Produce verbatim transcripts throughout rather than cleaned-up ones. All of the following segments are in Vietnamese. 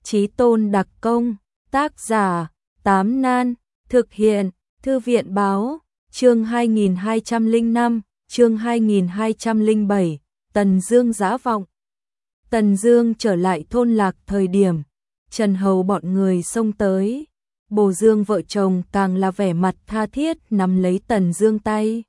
Chí tôn đặc công, tác giả, Tám Nan, thực hiện, Thư viện báo, chương hai nghìn hai trăm lẻ năm, chương hai nghìn hai trăm lẻ bảy, Tần Dương giã vọng. Tần Dương trở lại thôn lạc thời điểm, Trần Hầu bọn người xông tới, Bồ Dương vợ chồng càng là vẻ mặt tha thiết nắm lấy Tần Dương tay.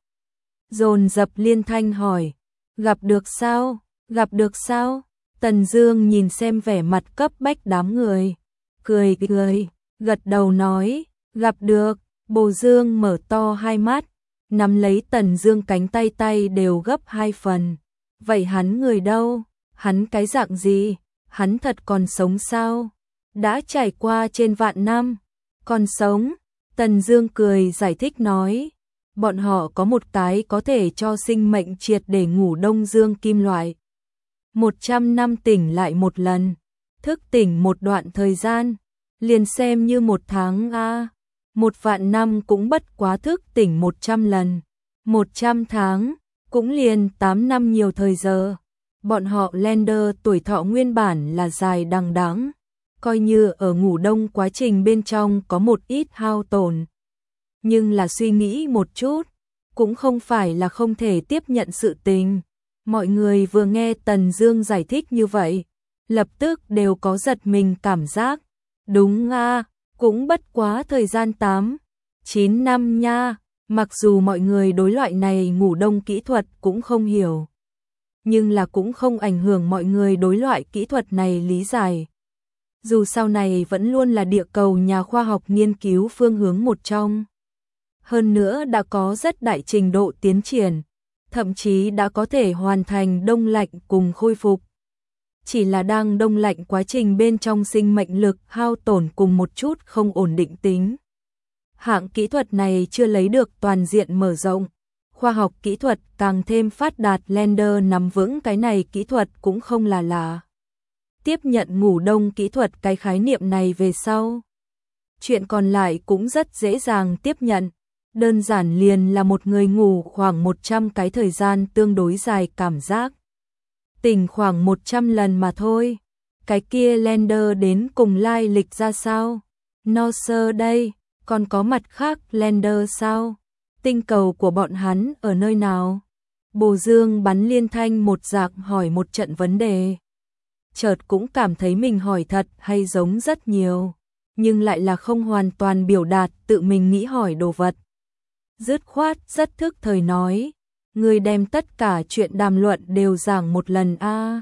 Dồn dập liên thanh hỏi, gặp được sao, gặp được sao? Tần Dương nhìn xem vẻ mặt cấp bách đám người, cười cười, gật đầu nói, gặp được. Bồ Dương mở to hai mắt, nắm lấy Tần Dương cánh tay tay đều gấp hai phần. Vậy hắn người đâu? Hắn cái dạng gì? Hắn thật còn sống sao? Đã trải qua trên vạn năm, còn sống. Tần Dương cười giải thích nói, bọn họ có một cái có thể cho sinh mệnh triệt để ngủ đông dương kim loại. Một trăm năm tỉnh lại một lần, thức tỉnh một đoạn thời gian, liền xem như một tháng a. Một vạn năm cũng bất quá thức tỉnh một trăm lần, một trăm tháng cũng liền tám năm nhiều thời giờ. Bọn họ Lander tuổi thọ nguyên bản là dài đằng đẵng, coi như ở ngủ đông quá trình bên trong có một ít hao tổn. Nhưng là suy nghĩ một chút, cũng không phải là không thể tiếp nhận sự tình. Mọi người vừa nghe Tần Dương giải thích như vậy, lập tức đều có giật mình cảm giác. Đúng a, cũng bất quá thời gian tám, chín năm nha. Mặc dù mọi người đối loại này ngủ đông kỹ thuật cũng không hiểu, nhưng là cũng không ảnh hưởng mọi người đối loại kỹ thuật này lý giải. Dù sau này vẫn luôn là địa cầu nhà khoa học nghiên cứu phương hướng một trong. Hơn nữa đã có rất đại trình độ tiến triển, thậm chí đã có thể hoàn thành đông lạnh cùng khôi phục. Chỉ là đang đông lạnh quá trình bên trong sinh mệnh lực hao tổn cùng một chút không ổn định tính. Hạng kỹ thuật này chưa lấy được toàn diện mở rộng, khoa học kỹ thuật càng thêm phát đạt. Lander nắm vững cái này kỹ thuật cũng không là lạ. Tiếp nhận ngủ đông kỹ thuật cái khái niệm này về sau, chuyện còn lại cũng rất dễ dàng tiếp nhận. Đơn giản liền là một người ngủ khoảng một trăm cái thời gian tương đối dài cảm giác. Tỉnh khoảng một trăm lần mà thôi. Cái kia Lander đến cùng lai lịch ra sao? Norse đây, còn có mặt khác Lander sao? Tinh cầu của bọn hắn ở nơi nào? Bồ Dương bắn liên thanh một dạc hỏi một trận vấn đề. Chợt cũng cảm thấy mình hỏi thật hay giống rất nhiều, nhưng lại là không hoàn toàn biểu đạt tự mình nghĩ hỏi đồ vật. Dứt khoát rất thức thời nói, người đem tất cả chuyện đàm luận đều giảng một lần a. À.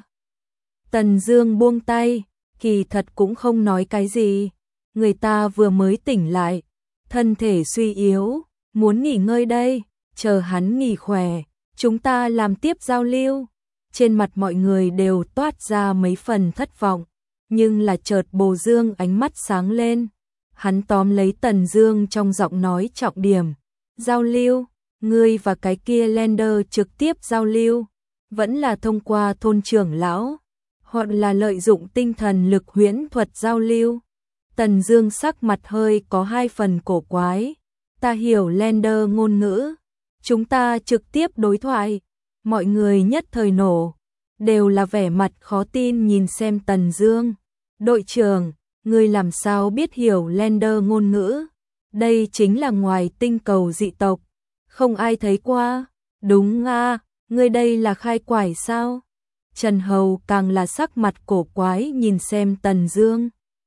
Tần Dương buông tay, kỳ thật cũng không nói cái gì, người ta vừa mới tỉnh lại, thân thể suy yếu, muốn nghỉ ngơi đây, chờ hắn nghỉ khỏe, chúng ta làm tiếp giao lưu. Trên mặt mọi người đều toát ra mấy phần thất vọng, nhưng là chợt Bồ Dương ánh mắt sáng lên, hắn tóm lấy Tần Dương trong giọng nói trọng điểm. Giao lưu, ngươi và cái kia Lander trực tiếp giao lưu, vẫn là thông qua thôn trưởng lão, hoặc là lợi dụng tinh thần lực huyễn thuật giao lưu. Tần Dương sắc mặt hơi có hai phần cổ quái, ta hiểu Lander ngôn ngữ, chúng ta trực tiếp đối thoại. Mọi người nhất thời nổ, đều là vẻ mặt khó tin nhìn xem Tần Dương. Đội trưởng, ngươi làm sao biết hiểu Lander ngôn ngữ? Đây chính là ngoài tinh cầu dị tộc, không ai thấy qua. Đúng a, ngươi đây là khai quải sao? Trần Hầu càng là sắc mặt cổ quái nhìn xem Tần Dương.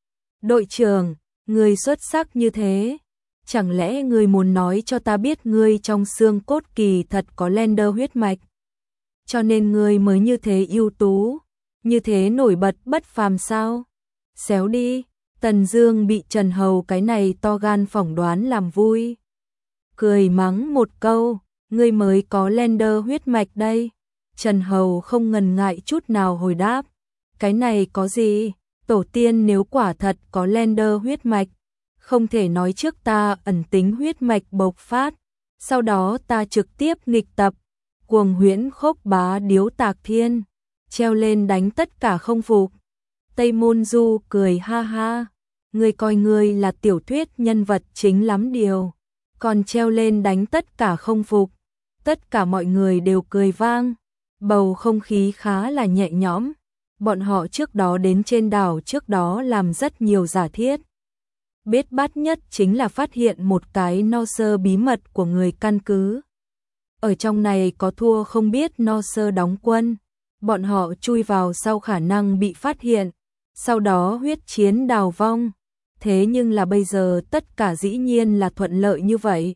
Đội trưởng, ngươi xuất sắc như thế, chẳng lẽ ngươi muốn nói cho ta biết ngươi trong xương cốt kỳ thật có Lander huyết mạch, cho nên ngươi mới như thế ưu tú, như thế nổi bật bất phàm sao? Xéo đi. Tần Dương bị Trần Hầu cái này to gan phỏng đoán làm vui, cười mắng một câu, ngươi mới có Lander huyết mạch đây. Trần Hầu không ngần ngại chút nào hồi đáp, cái này có gì, tổ tiên nếu quả thật có Lander huyết mạch, không thể nói trước ta ẩn tính huyết mạch bộc phát, sau đó ta trực tiếp nghịch tập, cuồng huyễn khốc bá điếu tạc thiên, treo lên đánh tất cả không phục. Tây Môn Du cười ha ha, ngươi coi ngươi là tiểu thuyết nhân vật chính lắm điều, còn treo lên đánh tất cả không phục. Tất cả mọi người đều cười vang, bầu không khí khá là nhẹ nhõm. Bọn họ trước đó đến trên đảo trước đó làm rất nhiều giả thiết. Bết bát nhất chính là phát hiện một cái no sơ bí mật của người căn cứ. Ở trong này có thua không biết no sơ đóng quân. Bọn họ chui vào sau khả năng bị phát hiện. Sau đó huyết chiến đào vong. Thế nhưng là bây giờ tất cả dĩ nhiên là thuận lợi như vậy.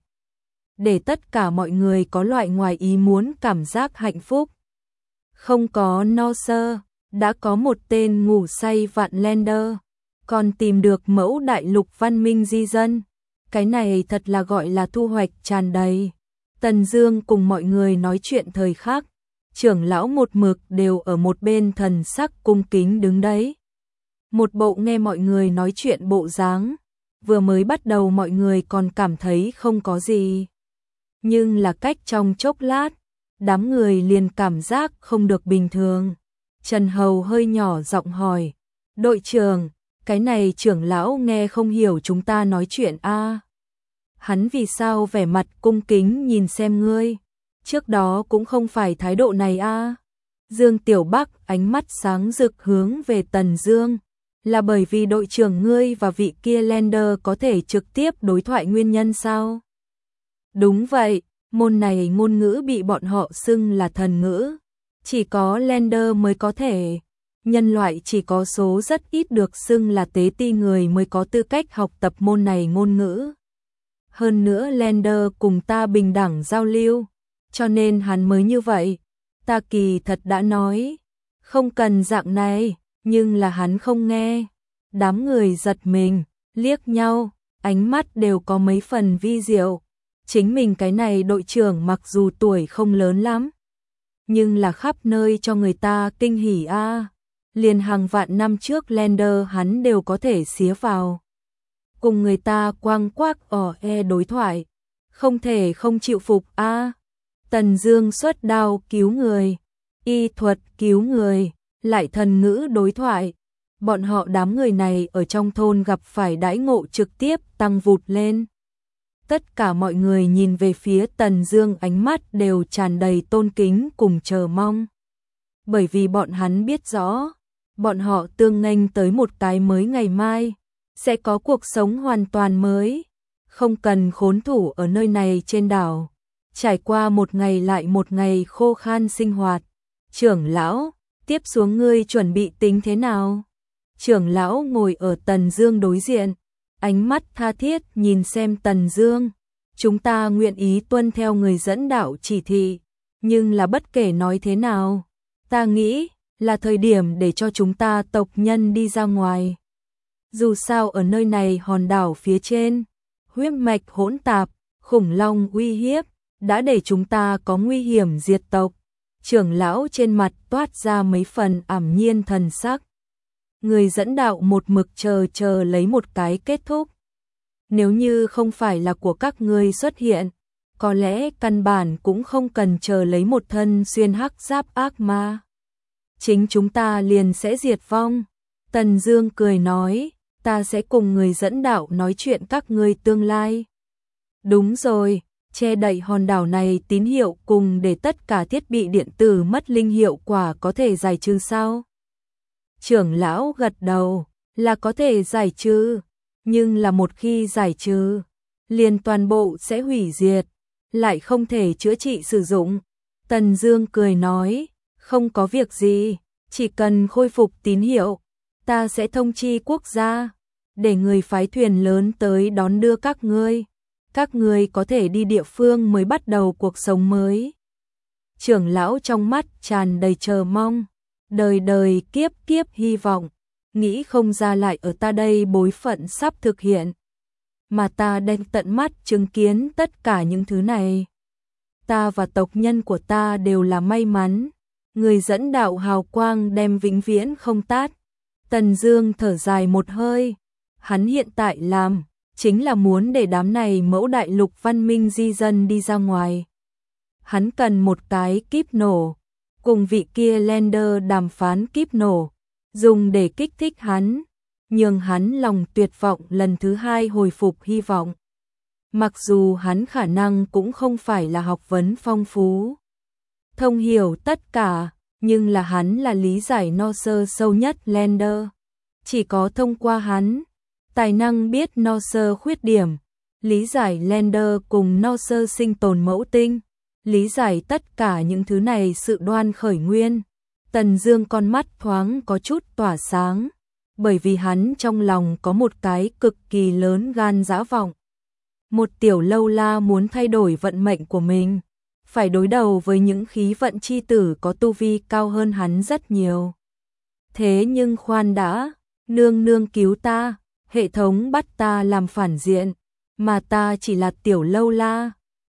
Để tất cả mọi người có loại ngoài ý muốn cảm giác hạnh phúc. Không có no sơ, đã có một tên ngủ say vạn Lander. Còn tìm được mẫu đại lục văn minh di dân. Cái này thật là gọi là thu hoạch tràn đầy. Tần Dương cùng mọi người nói chuyện thời khắc. Trưởng lão một mực đều ở một bên thần sắc cung kính đứng đấy. Một bộ nghe mọi người nói chuyện bộ dáng. Vừa mới bắt đầu mọi người còn cảm thấy không có gì. Nhưng là cách trong chốc lát, đám người liền cảm giác không được bình thường. Trần Hầu hơi nhỏ giọng hỏi. Đội trưởng, cái này trưởng lão nghe không hiểu chúng ta nói chuyện a à? Hắn vì sao vẻ mặt cung kính nhìn xem ngươi? Trước đó cũng không phải thái độ này a à? Dương Tiểu Bắc ánh mắt sáng rực hướng về Tần Dương. Là bởi vì đội trưởng ngươi và vị kia Lander có thể trực tiếp đối thoại nguyên nhân sao? Đúng vậy, môn này ngôn ngữ bị bọn họ xưng là thần ngữ. Chỉ có Lander mới có thể. Nhân loại chỉ có số rất ít được xưng là tế ti người mới có tư cách học tập môn này ngôn ngữ. Hơn nữa Lander cùng ta bình đẳng giao lưu, cho nên hắn mới như vậy. Ta kỳ thật đã nói, không cần dạng này, nhưng là hắn không nghe. Đám người giật mình, liếc nhau, ánh mắt đều có mấy phần vi diệu. Chính mình cái này đội trưởng mặc dù tuổi không lớn lắm, nhưng là khắp nơi cho người ta kinh hỉ a. À. Liền hàng vạn năm trước Lander hắn đều có thể xía vào. Cùng người ta quang quác ở e đối thoại. Không thể không chịu phục a. À. Tần Dương xuất đao cứu người. Y thuật cứu người. Lại thần ngữ đối thoại. Bọn họ đám người này ở trong thôn gặp phải đãi ngộ trực tiếp tăng vụt lên. Tất cả mọi người nhìn về phía Tần Dương ánh mắt đều tràn đầy tôn kính cùng chờ mong. Bởi vì bọn hắn biết rõ, bọn họ tương nghênh tới một cái mới ngày mai, sẽ có cuộc sống hoàn toàn mới, không cần khốn thủ ở nơi này trên đảo, trải qua một ngày lại một ngày khô khan sinh hoạt. Trưởng lão, tiếp xuống ngươi chuẩn bị tính thế nào? Trưởng lão ngồi ở Tần Dương đối diện, ánh mắt tha thiết nhìn xem Tần Dương. Chúng ta nguyện ý tuân theo người dẫn đạo chỉ thị, nhưng là bất kể nói thế nào, ta nghĩ là thời điểm để cho chúng ta tộc nhân đi ra ngoài. Dù sao ở nơi này hòn đảo phía trên, huyết mạch hỗn tạp, khủng long uy hiếp, đã để chúng ta có nguy hiểm diệt tộc. Trưởng lão trên mặt toát ra mấy phần ảm nhiên thần sắc. Người dẫn đạo một mực chờ chờ lấy một cái kết thúc. Nếu như không phải là của các ngươi xuất hiện, có lẽ căn bản cũng không cần chờ lấy một thân xuyên hắc giáp ác ma. Chính chúng ta liền sẽ diệt vong. Tần Dương cười nói, ta sẽ cùng người dẫn đạo nói chuyện các ngươi tương lai. Đúng rồi, che đậy hòn đảo này tín hiệu cùng để tất cả thiết bị điện tử mất linh hiệu quả có thể giải trừ sao? Trưởng lão gật đầu, là có thể giải trừ, nhưng là một khi giải trừ, liền toàn bộ sẽ hủy diệt, lại không thể chữa trị sử dụng. Tần Dương cười nói, không có việc gì, chỉ cần khôi phục tín hiệu, ta sẽ thông chi quốc gia, để người phái thuyền lớn tới đón đưa các ngươi. Các ngươi có thể đi địa phương mới bắt đầu cuộc sống mới. Trưởng lão trong mắt tràn đầy chờ mong, đời đời kiếp kiếp hy vọng, nghĩ không ra lại ở ta đây bối phận sắp thực hiện. Mà ta đang tận mắt chứng kiến tất cả những thứ này. Ta và tộc nhân của ta đều là may mắn. Người dẫn đạo hào quang đem vĩnh viễn không tát. Tần Dương thở dài một hơi. Hắn hiện tại làm, chính là muốn để đám này mẫu đại lục văn minh di dân đi ra ngoài. Hắn cần một cái kíp nổ. Cùng vị kia Lander đàm phán kíp nổ. Dùng để kích thích hắn. Nhưng hắn lòng tuyệt vọng lần thứ hai hồi phục hy vọng. Mặc dù hắn khả năng cũng không phải là học vấn phong phú, thông hiểu tất cả, nhưng là hắn là lý giải no sơ sâu nhất Lander. Chỉ có thông qua hắn, tài năng biết no sơ khuyết điểm, lý giải Lander cùng no sơ sinh tồn mẫu tinh, lý giải tất cả những thứ này sự đoan khởi nguyên. Tần Dương con mắt thoáng có chút tỏa sáng, bởi vì hắn trong lòng có một cái cực kỳ lớn gan dã vọng. Một tiểu lâu la muốn thay đổi vận mệnh của mình, phải đối đầu với những khí vận chi tử có tu vi cao hơn hắn rất nhiều. Thế nhưng khoan đã, nương nương cứu ta, hệ thống bắt ta làm phản diện, mà ta chỉ là tiểu lâu la,